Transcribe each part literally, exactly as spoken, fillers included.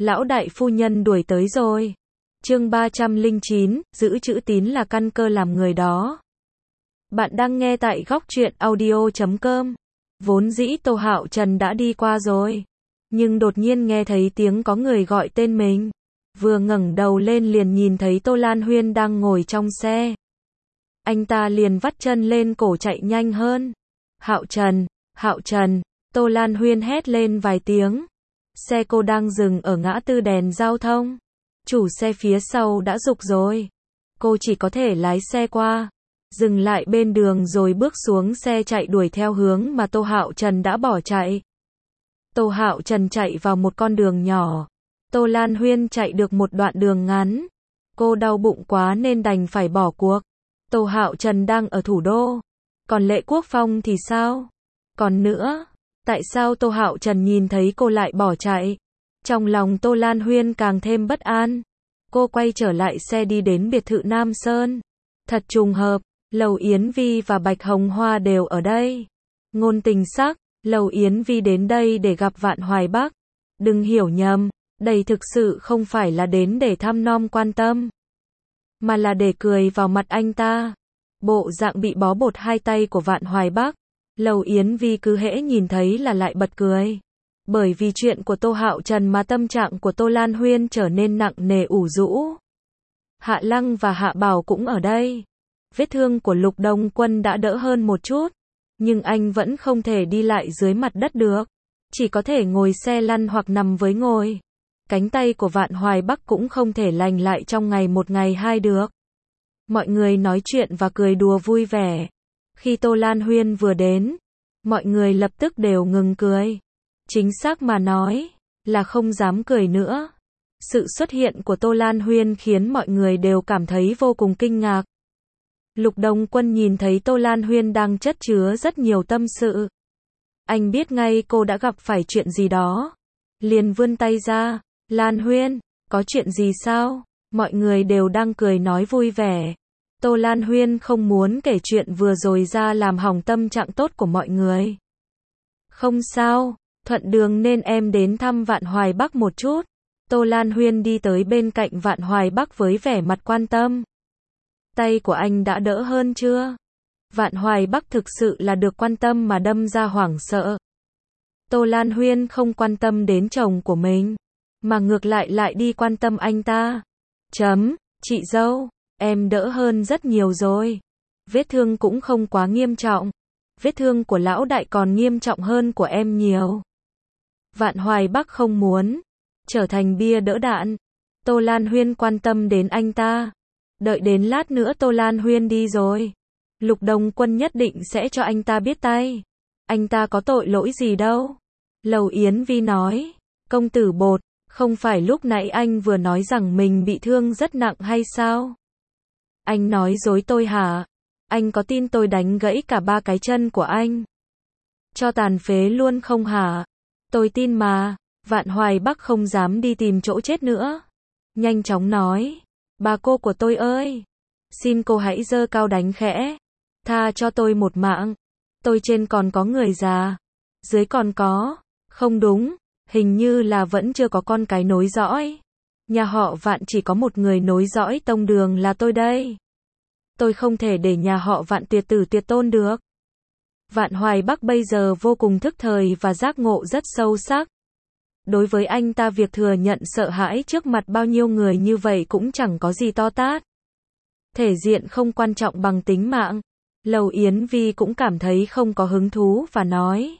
Lão đại phu nhân đuổi tới rồi. Chương ba trăm lẻ chín, giữ chữ tín là căn cơ làm người đó. Bạn đang nghe tại góc truyện audio chấm com. Vốn dĩ Tô Hạo Trần đã đi qua rồi, nhưng đột nhiên nghe thấy tiếng có người gọi tên mình. Vừa ngẩng đầu lên liền nhìn thấy Tô Lan Huyên đang ngồi trong xe. Anh ta liền vắt chân lên cổ chạy nhanh hơn. Hạo Trần, Hạo Trần, Tô Lan Huyên hét lên vài tiếng. Xe cô đang dừng ở ngã tư đèn giao thông. Chủ xe phía sau đã giục rồi. Cô chỉ có thể lái xe qua, dừng lại bên đường rồi bước xuống xe chạy đuổi theo hướng mà Tô Hạo Trần đã bỏ chạy. Tô Hạo Trần chạy vào một con đường nhỏ. Tô Lan Huyên chạy được một đoạn đường ngắn. Cô đau bụng quá nên đành phải bỏ cuộc. Tô Hạo Trần đang ở thủ đô. Còn Lệ Quốc Phong thì sao? Còn nữa, tại sao Tô Hạo Trần nhìn thấy cô lại bỏ chạy? Trong lòng Tô Lan Huyên càng thêm bất an. Cô quay trở lại xe đi đến biệt thự Nam Sơn. Thật trùng hợp, Lầu Yến Vi và Bạch Hồng Hoa đều ở đây. Ngôn tình sắc, Lầu Yến Vi đến đây để gặp Vạn Hoài Bắc. Đừng hiểu nhầm, đây thực sự không phải là đến để thăm nom quan tâm, mà là để cười vào mặt anh ta. Bộ dạng bị bó bột hai tay của Vạn Hoài Bắc, Lầu Yến Vi cứ hễ nhìn thấy là lại bật cười. Bởi vì chuyện của Tô Hạo Trần mà tâm trạng của Tô Lan Huyên trở nên nặng nề ủ rũ. Hạ Lăng và Hạ Bảo cũng ở đây. Vết thương của Lục Đông Quân đã đỡ hơn một chút, nhưng anh vẫn không thể đi lại dưới mặt đất được. Chỉ có thể ngồi xe lăn hoặc nằm với ngồi. Cánh tay của Vạn Hoài Bắc cũng không thể lành lại trong ngày một ngày hai được. Mọi người nói chuyện và cười đùa vui vẻ. Khi Tô Lan Huyên vừa đến, mọi người lập tức đều ngừng cười. Chính xác mà nói, là không dám cười nữa. Sự xuất hiện của Tô Lan Huyên khiến mọi người đều cảm thấy vô cùng kinh ngạc. Lục Đông Quân nhìn thấy Tô Lan Huyên đang chất chứa rất nhiều tâm sự. Anh biết ngay cô đã gặp phải chuyện gì đó. Liền vươn tay ra. Lan Huyên, có chuyện gì sao? Mọi người đều đang cười nói vui vẻ. Tô Lan Huyên không muốn kể chuyện vừa rồi ra làm hỏng tâm trạng tốt của mọi người. Không sao, thuận đường nên em đến thăm Vạn Hoài Bắc một chút. Tô Lan Huyên đi tới bên cạnh Vạn Hoài Bắc với vẻ mặt quan tâm. Tay của anh đã đỡ hơn chưa? Vạn Hoài Bắc thực sự là được quan tâm mà đâm ra hoảng sợ. Tô Lan Huyên không quan tâm đến chồng của mình, mà ngược lại lại đi quan tâm anh ta. Chấm, chị dâu, em đỡ hơn rất nhiều rồi. Vết thương cũng không quá nghiêm trọng. Vết thương của lão đại còn nghiêm trọng hơn của em nhiều. Vạn Hoài Bắc không muốn trở thành bia đỡ đạn. Tô Lan Huyên quan tâm đến anh ta. Đợi đến lát nữa Tô Lan Huyên đi rồi, Lục Đông Quân nhất định sẽ cho anh ta biết tay. Anh ta có tội lỗi gì đâu. Lầu Yến Vi nói. Công tử Bột, không phải lúc nãy anh vừa nói rằng mình bị thương rất nặng hay sao? Anh nói dối tôi hả? Anh có tin tôi đánh gãy cả ba cái chân của anh, cho tàn phế luôn không hả? Tôi tin mà. Vạn Hoài Bắc không dám đi tìm chỗ chết nữa. Nhanh chóng nói. Bà cô của tôi ơi, xin cô hãy giơ cao đánh khẽ, tha cho tôi một mạng. Tôi trên còn có người già, dưới còn có, không đúng, hình như là vẫn chưa có con cái nối dõi. Nhà họ Vạn chỉ có một người nối dõi tông đường là tôi đây. Tôi không thể để nhà họ Vạn tuyệt tử tuyệt tôn được. Vạn Hoài Bắc bây giờ vô cùng thức thời và giác ngộ rất sâu sắc. Đối với anh ta việc thừa nhận sợ hãi trước mặt bao nhiêu người như vậy cũng chẳng có gì to tát. Thể diện không quan trọng bằng tính mạng. Lầu Yến Vi cũng cảm thấy không có hứng thú và nói.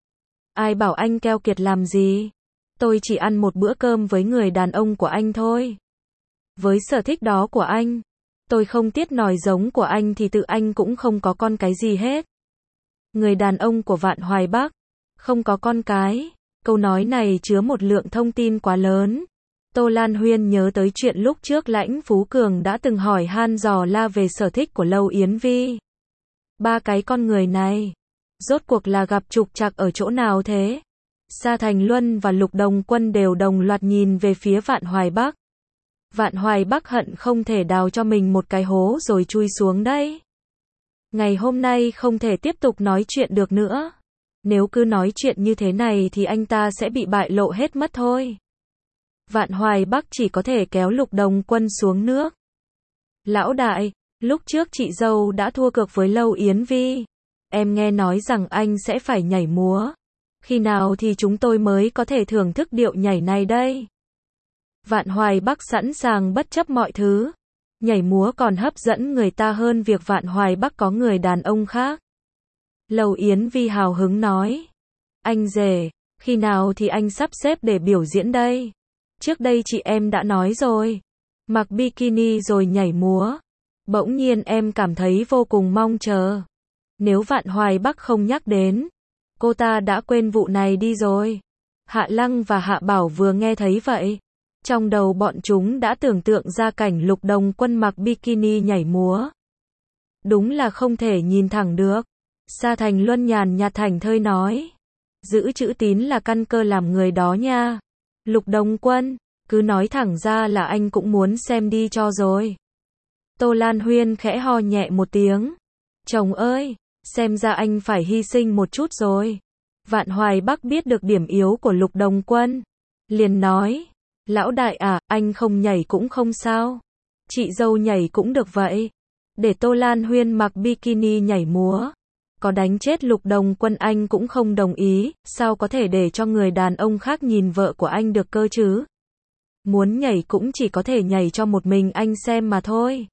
Ai bảo anh keo kiệt làm gì? Tôi chỉ ăn một bữa cơm với người đàn ông của anh thôi. Với sở thích đó của anh, tôi không tiếc nòi giống của anh thì tự anh cũng không có con cái gì hết. Người đàn ông của Vạn Hoài Bắc, không có con cái. Câu nói này chứa một lượng thông tin quá lớn. Tô Lan Huyên nhớ tới chuyện lúc trước Lãnh Phú Cường đã từng hỏi han dò la về sở thích của Lầu Yến Vi. Ba cái con người này, rốt cuộc là gặp trục trặc ở chỗ nào thế? Sa Thành Luân và Lục Đồng Quân đều đồng loạt nhìn về phía Vạn Hoài Bắc. Vạn Hoài Bắc hận không thể đào cho mình một cái hố rồi chui xuống đấy. Ngày hôm nay không thể tiếp tục nói chuyện được nữa. Nếu cứ nói chuyện như thế này thì anh ta sẽ bị bại lộ hết mất thôi. Vạn Hoài Bắc chỉ có thể kéo Lục Đồng Quân xuống nước. Lão đại, lúc trước chị dâu đã thua cược với Lâu Yến Vi. Em nghe nói rằng anh sẽ phải nhảy múa. Khi nào thì chúng tôi mới có thể thưởng thức điệu nhảy này đây? Vạn Hoài Bắc sẵn sàng bất chấp mọi thứ. Nhảy múa còn hấp dẫn người ta hơn việc Vạn Hoài Bắc có người đàn ông khác. Lâu Yến Vi hào hứng nói. Anh rể, khi nào thì anh sắp xếp để biểu diễn đây? Trước đây chị em đã nói rồi. Mặc bikini rồi nhảy múa. Bỗng nhiên em cảm thấy vô cùng mong chờ. Nếu Vạn Hoài Bắc không nhắc đến, cô ta đã quên vụ này đi rồi. Hạ Lăng và Hạ Bảo vừa nghe thấy vậy. Trong đầu bọn chúng đã tưởng tượng ra cảnh Lục Đồng Quân mặc bikini nhảy múa. Đúng là không thể nhìn thẳng được. Sa Thành Luân nhàn nhạt thảnh thơi nói. Giữ chữ tín là căn cơ làm người đó nha. Lục Đồng Quân, cứ nói thẳng ra là anh cũng muốn xem đi cho rồi. Tô Lan Huyên khẽ ho nhẹ một tiếng. Chồng ơi, xem ra anh phải hy sinh một chút rồi. Vạn Hoài Bắc biết được điểm yếu của Lục Đồng Quân. Liền nói, lão đại à, anh không nhảy cũng không sao. Chị dâu nhảy cũng được vậy. Để Tô Lan Huyên mặc bikini nhảy múa. Có đánh chết Lục Đồng Quân anh cũng không đồng ý, sao có thể để cho người đàn ông khác nhìn vợ của anh được cơ chứ? Muốn nhảy cũng chỉ có thể nhảy cho một mình anh xem mà thôi.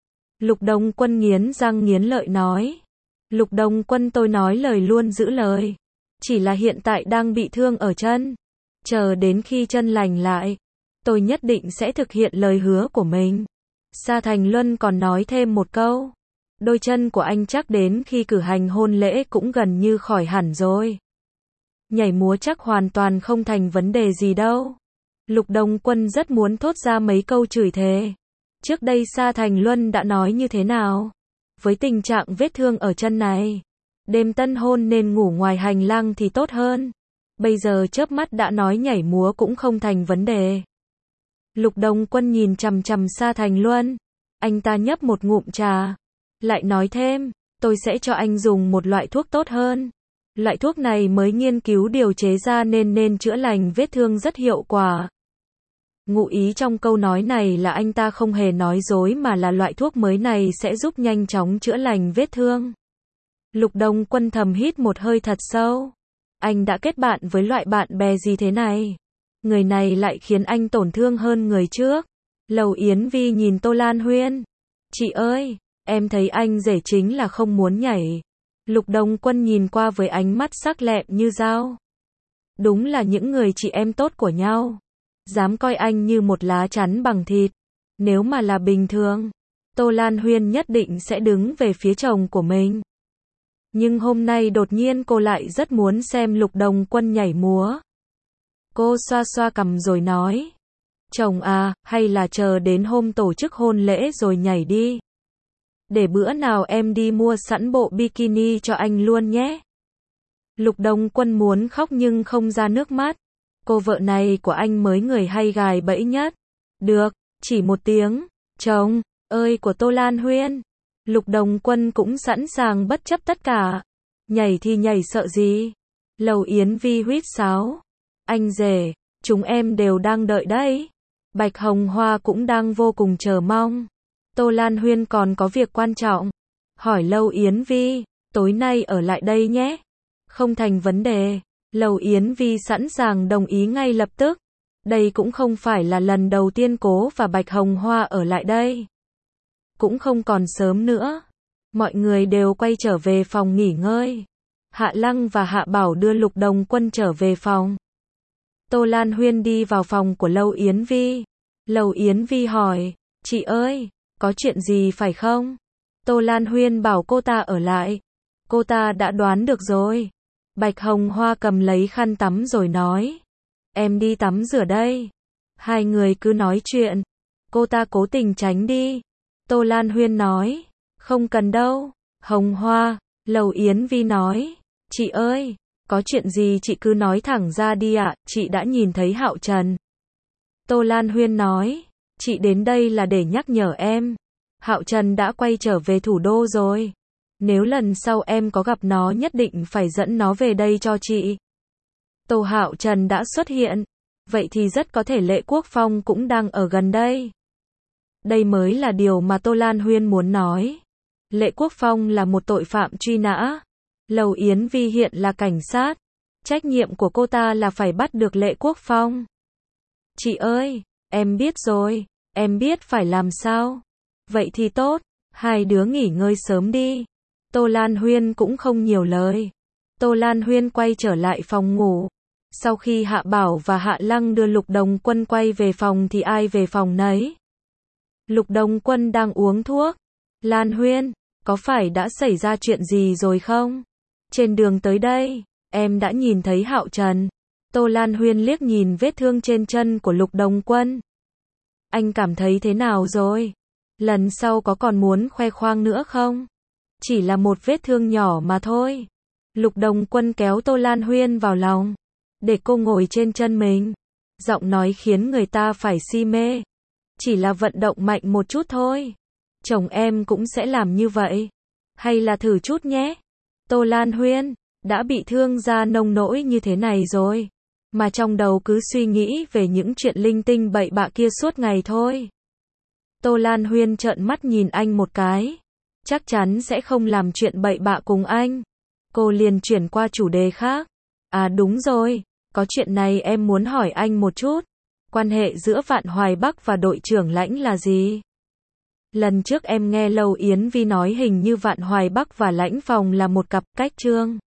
Lục Đồng Quân nghiến răng nghiến lợi nói. Lục Đồng Quân tôi nói lời luôn giữ lời. Chỉ là hiện tại đang bị thương ở chân. Chờ đến khi chân lành lại, tôi nhất định sẽ thực hiện lời hứa của mình. Sa Thành Luân còn nói thêm một câu. Đôi chân của anh chắc đến khi cử hành hôn lễ cũng gần như khỏi hẳn rồi. Nhảy múa chắc hoàn toàn không thành vấn đề gì đâu. Lục Đồng Quân rất muốn thốt ra mấy câu chửi thề. Trước đây Sa Thành Luân đã nói như thế nào? Với tình trạng vết thương ở chân này, đêm tân hôn nên ngủ ngoài hành lang thì tốt hơn. Bây giờ chớp mắt đã nói nhảy múa cũng không thành vấn đề. Lục Đồng Quân nhìn chằm chằm Sa Thành Luân. Anh ta nhấp một ngụm trà. Lại nói thêm, tôi sẽ cho anh dùng một loại thuốc tốt hơn. Loại thuốc này mới nghiên cứu điều chế ra nên nên chữa lành vết thương rất hiệu quả. Ngụ ý trong câu nói này là anh ta không hề nói dối mà là loại thuốc mới này sẽ giúp nhanh chóng chữa lành vết thương. Lục Đồng Quân thầm hít một hơi thật sâu. Anh đã kết bạn với loại bạn bè gì thế này? Người này lại khiến anh tổn thương hơn người trước. Lầu Yến Vi nhìn Tô Lan Huyên. Chị ơi, em thấy anh rể chính là không muốn nhảy. Lục Đồng Quân nhìn qua với ánh mắt sắc lẹm như dao. Đúng là những người chị em tốt của nhau. Dám coi anh như một lá chắn bằng thịt. Nếu mà là bình thường, Tô Lan Huyên nhất định sẽ đứng về phía chồng của mình. Nhưng hôm nay đột nhiên cô lại rất muốn xem Lục Đồng Quân nhảy múa. Cô xoa xoa cằm rồi nói. Chồng à, hay là chờ đến hôm tổ chức hôn lễ rồi nhảy đi. Để bữa nào em đi mua sẵn bộ bikini cho anh luôn nhé. Lục Đồng Quân muốn khóc nhưng không ra nước mắt. Cô vợ này của anh mới người hay gài bẫy nhất. Được, chỉ một tiếng. Chồng ơi của Tô Lan Huyên. Lục Đồng Quân cũng sẵn sàng bất chấp tất cả. Nhảy thì nhảy sợ gì? Lầu Yến Vi huýt sáo. Anh rể, chúng em đều đang đợi đấy. Bạch Hồng Hoa cũng đang vô cùng chờ mong. Tô Lan Huyên còn có việc quan trọng. Hỏi Lâu Yến Vi, tối nay ở lại đây nhé. Không thành vấn đề. Lầu Yến Vi sẵn sàng đồng ý ngay lập tức. Đây cũng không phải là lần đầu tiên Cố và Bạch Hồng Hoa ở lại đây. Cũng không còn sớm nữa. Mọi người đều quay trở về phòng nghỉ ngơi. Hạ Lăng và Hạ Bảo đưa Lục Đồng Quân trở về phòng. Tô Lan Huyên đi vào phòng của Lâu Yến Vi. Lầu Yến Vi hỏi, chị ơi, có chuyện gì phải không? Tô Lan Huyên bảo cô ta ở lại. Cô ta đã đoán được rồi. Bạch Hồng Hoa cầm lấy khăn tắm rồi nói. Em đi tắm rửa đây. Hai người cứ nói chuyện. Cô ta cố tình tránh đi. Tô Lan Huyên nói. Không cần đâu. Hồng Hoa, Lầu Yến Vi nói. Chị ơi, có chuyện gì chị cứ nói thẳng ra đi ạ, chị đã nhìn thấy Hạo Trần. Tô Lan Huyên nói. Chị đến đây là để nhắc nhở em. Hạo Trần đã quay trở về thủ đô rồi. Nếu lần sau em có gặp nó nhất định phải dẫn nó về đây cho chị. Tô Hạo Trần đã xuất hiện. vậy thì rất có thể Lệ Quốc Phong cũng đang ở gần đây. Đây mới là điều mà Tô Lan Huyên muốn nói. Lệ Quốc Phong là một tội phạm truy nã. Lầu Yến Vi hiện là cảnh sát. Trách nhiệm của cô ta là phải bắt được Lệ Quốc Phong. Chị ơi, em biết rồi, em biết phải làm sao. Vậy thì tốt, hai đứa nghỉ ngơi sớm đi. Tô Lan Huyên cũng không nhiều lời. Tô Lan Huyên quay trở lại phòng ngủ. Sau khi Hạ Bảo và Hạ Lăng đưa Lục Đồng Quân quay về phòng thì ai về phòng nấy. Lục Đồng Quân đang uống thuốc. Lan Huyên, có phải đã xảy ra chuyện gì rồi không? Trên đường tới đây, em đã nhìn thấy Hạo Trần. Tô Lan Huyên liếc nhìn vết thương trên chân của Lục Đồng Quân. Anh cảm thấy thế nào rồi? Lần sau có còn muốn khoe khoang nữa không? Chỉ là một vết thương nhỏ mà thôi. Lục Đồng Quân kéo Tô Lan Huyên vào lòng, để cô ngồi trên chân mình. Giọng nói khiến người ta phải si mê. Chỉ là vận động mạnh một chút thôi. Chồng em cũng sẽ làm như vậy. Hay là thử chút nhé. Tô Lan Huyên đã bị thương ra nông nỗi như thế này rồi, mà trong đầu cứ suy nghĩ về những chuyện linh tinh bậy bạ kia suốt ngày thôi. Tô Lan Huyên trợn mắt nhìn anh một cái. Chắc chắn sẽ không làm chuyện bậy bạ cùng anh. Cô liền chuyển qua chủ đề khác. À đúng rồi, có chuyện này em muốn hỏi anh một chút. Quan hệ giữa Vạn Hoài Bắc và đội trưởng Lãnh là gì? Lần trước em nghe Lầu Yến Vi nói hình như Vạn Hoài Bắc và Lãnh Phòng là một cặp cách trương.